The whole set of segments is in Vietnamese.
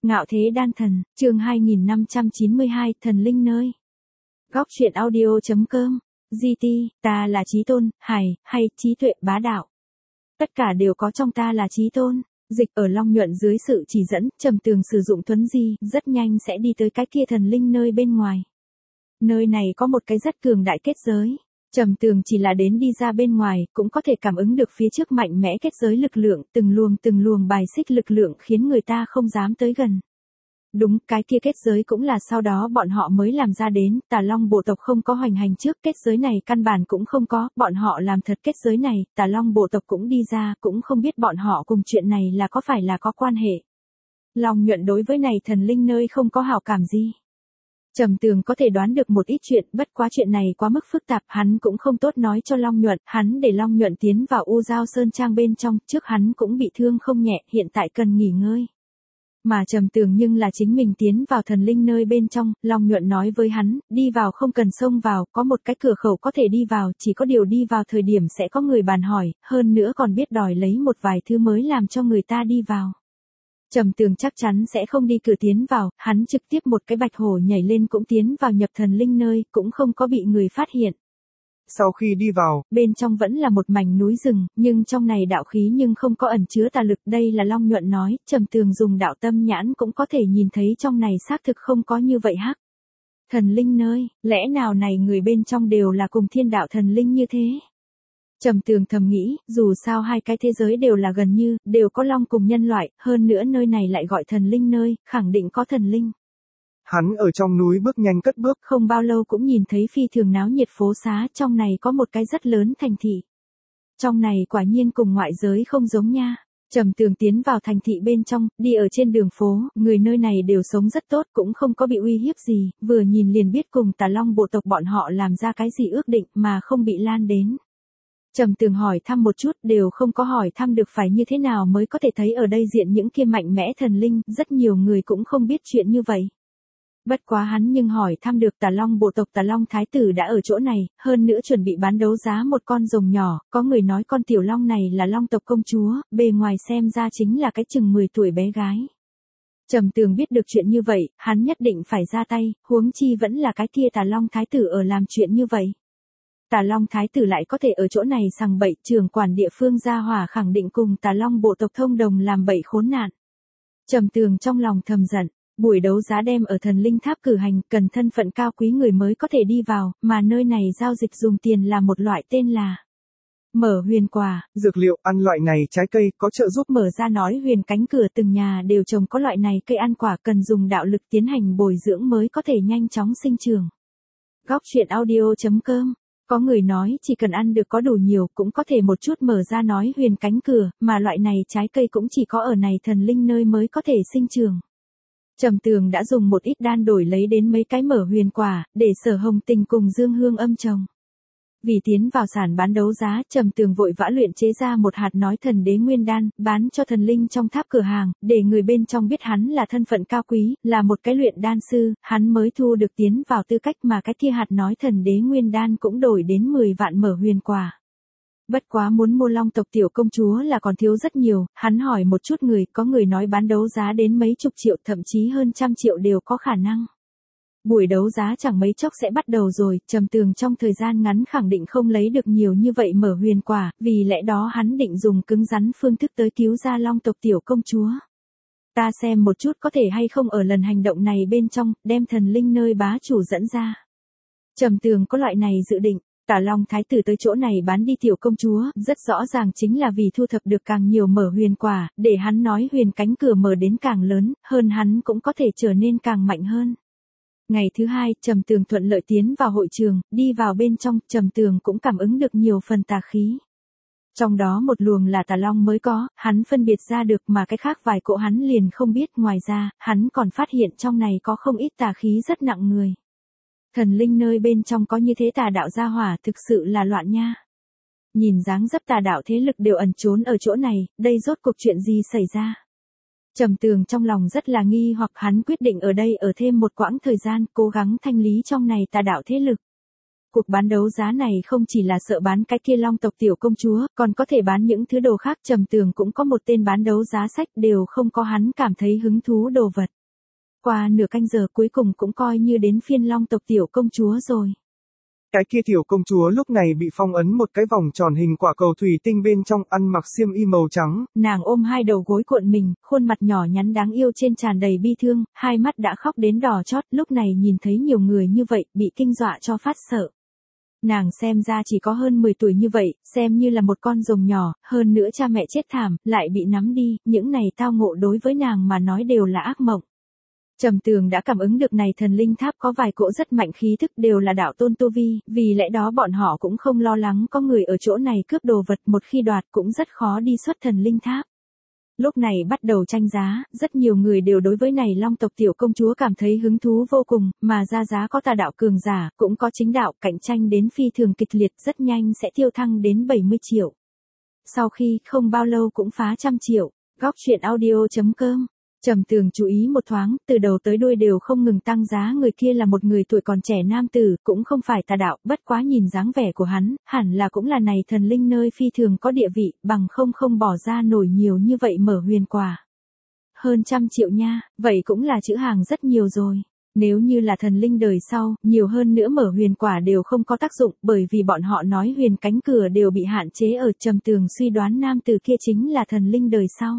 Ngạo Thế Đan Thần, chương 2592, Thần Linh Nơi. Góc truyện audio.com, GT, ta là Chí Tôn, hay trí tuệ bá đạo. Tất cả đều có trong ta là Chí Tôn. Dịch ở Long Nhuận dưới sự chỉ dẫn, Trầm Tường sử dụng thuấn di, rất nhanh sẽ đi tới cái kia thần linh nơi bên ngoài. Nơi này có một cái rất cường đại kết giới. Trầm Tường chỉ là đến đi ra bên ngoài, cũng có thể cảm ứng được phía trước mạnh mẽ kết giới lực lượng, từng luồng bài xích lực lượng khiến người ta không dám tới gần. Đúng, cái kia kết giới cũng là sau đó bọn họ mới làm ra đến, Tà Long bộ tộc không có hoành hành trước, kết giới này căn bản cũng không có, bọn họ làm thật kết giới này, Tà Long bộ tộc cũng đi ra, cũng không biết bọn họ cùng chuyện này là có phải là có quan hệ. Long Nhuận đối với này thần linh nơi không có hảo cảm gì. Trầm Tường có thể đoán được một ít chuyện, bất quá chuyện này quá mức phức tạp, hắn cũng không tốt nói cho Long Nhuận, hắn để Long Nhuận tiến vào U Giao Sơn Trang bên trong, trước hắn cũng bị thương không nhẹ, hiện tại cần nghỉ ngơi. Mà Trầm Tường nhưng là chính mình tiến vào thần linh nơi bên trong, Long Nhuận nói với hắn, đi vào không cần xông vào, có một cái cửa khẩu có thể đi vào, chỉ có điều đi vào thời điểm sẽ có người bàn hỏi, hơn nữa còn biết đòi lấy một vài thứ mới làm cho người ta đi vào. Trầm Tường chắc chắn sẽ không đi cửa tiến vào, hắn trực tiếp một cái bạch hổ nhảy lên cũng tiến vào nhập thần linh nơi, cũng không có bị người phát hiện. Sau khi đi vào, bên trong vẫn là một mảnh núi rừng, nhưng trong này đạo khí nhưng không có ẩn chứa tà lực, đây là Long Nhuận nói, Trầm Tường dùng đạo tâm nhãn cũng có thể nhìn thấy trong này xác thực không có như vậy hắc. Thần linh nơi, lẽ nào này người bên trong đều là cùng thiên đạo thần linh như thế? Trầm Tường thầm nghĩ, dù sao hai cái thế giới đều là gần như, đều có long cùng nhân loại, hơn nữa nơi này lại gọi thần linh nơi, khẳng định có thần linh. Hắn ở trong núi bước nhanh cất bước, không bao lâu cũng nhìn thấy phi thường náo nhiệt phố xá, trong này có một cái rất lớn thành thị. Trong này quả nhiên cùng ngoại giới không giống nha. Trầm Tường tiến vào thành thị bên trong, đi ở trên đường phố, người nơi này đều sống rất tốt, cũng không có bị uy hiếp gì, vừa nhìn liền biết cùng Tà Long bộ tộc bọn họ làm ra cái gì ước định mà không bị lan đến. Trầm Tường hỏi thăm một chút, đều không có hỏi thăm được phải như thế nào mới có thể thấy ở đây diện những kia mạnh mẽ thần linh, rất nhiều người cũng không biết chuyện như vậy. Bất quá hắn nhưng hỏi thăm được Tà Long bộ tộc Tà Long Thái tử đã ở chỗ này, hơn nữa chuẩn bị bán đấu giá một con rồng nhỏ, có người nói con tiểu long này là Long tộc công chúa, bề ngoài xem ra chính là cái chừng 10 tuổi bé gái. Trầm Tường biết được chuyện như vậy, hắn nhất định phải ra tay, huống chi vẫn là cái kia Tà Long Thái tử ở làm chuyện như vậy. Tà Long Thái tử lại có thể ở chỗ này sằng bậy, trưởng quản địa phương gia hỏa khẳng định cùng Tà Long bộ tộc thông đồng làm bậy khốn nạn. Trầm Tường trong lòng thầm giận. Buổi đấu giá đem ở thần linh tháp cử hành, cần thân phận cao quý người mới có thể đi vào, mà nơi này giao dịch dùng tiền là một loại tên là Mở Huyền Quả. Dược liệu, ăn loại này trái cây, có trợ giúp. Mở ra nói huyền cánh cửa, từng nhà đều trồng có loại này cây ăn quả, cần dùng đạo lực tiến hành bồi dưỡng mới có thể nhanh chóng sinh trưởng. Góc truyện audio.com. Có người nói chỉ cần ăn được có đủ nhiều cũng có thể một chút mở ra nói huyền cánh cửa, mà loại này trái cây cũng chỉ có ở này thần linh nơi mới có thể sinh trưởng. Trầm Tường đã dùng một ít đan đổi lấy đến mấy cái mở huyền quả, để Sở Hồng Tình cùng Dương Hương Âm trồng. Vì tiến vào sàn bán đấu giá, Trầm Tường vội vã luyện chế ra một hạt nói thần đế nguyên đan, bán cho thần linh trong tháp cửa hàng, để người bên trong biết hắn là thân phận cao quý, là một cái luyện đan sư, hắn mới thu được tiến vào tư cách, mà cái kia hạt nói thần đế nguyên đan cũng đổi đến 10 vạn mở huyền quả. Bất quá muốn mua Long tộc tiểu công chúa là còn thiếu rất nhiều, hắn hỏi một chút người, có người nói bán đấu giá đến mấy chục triệu, thậm chí hơn trăm triệu đều có khả năng. Buổi đấu giá chẳng mấy chốc sẽ bắt đầu rồi, Trầm Tường trong thời gian ngắn khẳng định không lấy được nhiều như vậy mở huyền quả, vì lẽ đó hắn định dùng cứng rắn phương thức tới cứu ra Long tộc tiểu công chúa. Ta xem một chút có thể hay không ở lần hành động này bên trong, đem thần linh nơi bá chủ dẫn ra. Trầm Tường có loại này dự định. Tà Long Thái tử tới chỗ này bán đi tiểu công chúa, rất rõ ràng chính là vì thu thập được càng nhiều mở huyền quả, để hắn nói huyền cánh cửa mở đến càng lớn, hơn hắn cũng có thể trở nên càng mạnh hơn. Ngày thứ hai, Trầm Tường thuận lợi tiến vào hội trường, đi vào bên trong, Trầm Tường cũng cảm ứng được nhiều phần tà khí. Trong đó một luồng là Tà Long mới có, hắn phân biệt ra được, mà cái khác vài cỗ hắn liền không biết, ngoài ra, hắn còn phát hiện trong này có không ít tà khí rất nặng người. Thần linh nơi bên trong có như thế tà đạo gia hỏa, thực sự là loạn nha. Nhìn dáng dấp tà đạo thế lực đều ẩn trốn ở chỗ này, đây rốt cuộc chuyện gì xảy ra? Trầm Tường trong lòng rất là nghi hoặc, hắn quyết định ở đây ở thêm một quãng thời gian, cố gắng thanh lý trong này tà đạo thế lực. Cuộc bán đấu giá này không chỉ là sợ bán cái kia Long tộc tiểu công chúa, còn có thể bán những thứ đồ khác. Trầm Tường cũng có một tên bán đấu giá sách, đều không có hắn cảm thấy hứng thú đồ vật. Qua nửa canh giờ cuối cùng cũng coi như đến phiên Long tộc tiểu công chúa rồi. Cái kia tiểu công chúa lúc này bị phong ấn một cái vòng tròn hình quả cầu thủy tinh bên trong, ăn mặc xiêm y màu trắng. Nàng ôm hai đầu gối cuộn mình, khuôn mặt nhỏ nhắn đáng yêu trên tràn đầy bi thương, hai mắt đã khóc đến đỏ chót, lúc này nhìn thấy nhiều người như vậy, bị kinh dọa cho phát sợ. Nàng xem ra chỉ có hơn 10 tuổi như vậy, xem như là một con rồng nhỏ, hơn nữa cha mẹ chết thảm, lại bị nắm đi, những này tao ngộ đối với nàng mà nói đều là ác mộng. Trầm Tường đã cảm ứng được này thần linh tháp có vài cỗ rất mạnh khí thức, đều là đạo tôn tu vi, vì lẽ đó bọn họ cũng không lo lắng có người ở chỗ này cướp đồ vật, một khi đoạt cũng rất khó đi xuất thần linh tháp. Lúc này bắt đầu tranh giá, rất nhiều người đều đối với này Long tộc tiểu công chúa cảm thấy hứng thú vô cùng, mà ra giá có tà đạo cường giả, cũng có chính đạo, cạnh tranh đến phi thường kịch liệt, rất nhanh sẽ tiêu thăng đến 70 triệu. Sau khi không bao lâu cũng phá 100 triệu. Góc truyện audio.com. Trầm Tường chú ý một thoáng, từ đầu tới đuôi đều không ngừng tăng giá. Người kia là một người tuổi còn trẻ nam tử, cũng không phải tà đạo, bất quá nhìn dáng vẻ của hắn, hẳn là cũng là này thần linh nơi phi thường có địa vị, bằng không bỏ ra nổi nhiều như vậy mở huyền quả. Hơn 100 triệu nha, vậy cũng là chữ hàng rất nhiều rồi. Nếu như là thần linh đời sau, nhiều hơn nữa mở huyền quả đều không có tác dụng, bởi vì bọn họ nói huyền cánh cửa đều bị hạn chế ở. Trầm Tường suy đoán nam tử kia chính là thần linh đời sau.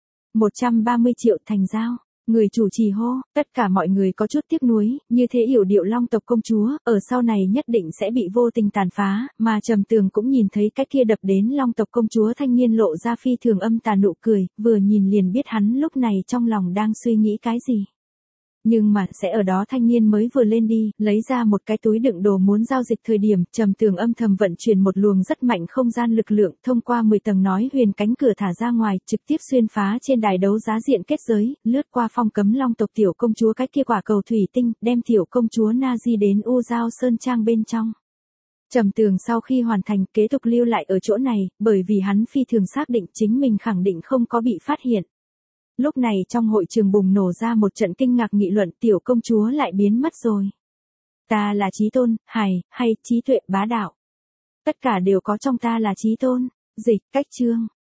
130 triệu thành giao. Người chủ trì hô, tất cả mọi người có chút tiếc nuối, như thế yểu điệu Long tộc công chúa, ở sau này nhất định sẽ bị vô tình tàn phá, mà Trầm Tường cũng nhìn thấy cái kia đập đến Long tộc công chúa thanh niên lộ ra phi thường âm tà nụ cười, vừa nhìn liền biết hắn lúc này trong lòng đang suy nghĩ cái gì. Nhưng mà, sẽ ở đó thanh niên mới vừa lên đi, lấy ra một cái túi đựng đồ muốn giao dịch thời điểm, Trầm Tường âm thầm vận chuyển một luồng rất mạnh không gian lực lượng, thông qua 10 tầng nói huyền cánh cửa thả ra ngoài, trực tiếp xuyên phá trên đài đấu giá diện kết giới, lướt qua phong cấm Long tộc tiểu công chúa cái kia quả cầu thủy tinh, đem tiểu công chúa Na Di đến U Giao Sơn Trang bên trong. Trầm Tường sau khi hoàn thành, kế tục lưu lại ở chỗ này, bởi vì hắn phi thường xác định chính mình khẳng định không có bị phát hiện. Lúc này trong hội trường bùng nổ ra một trận kinh ngạc nghị luận, tiểu công chúa lại biến mất rồi. Ta là chí tôn, hay trí tuệ bá đạo. Tất cả đều có trong ta là chí tôn. Dịch, cách chương.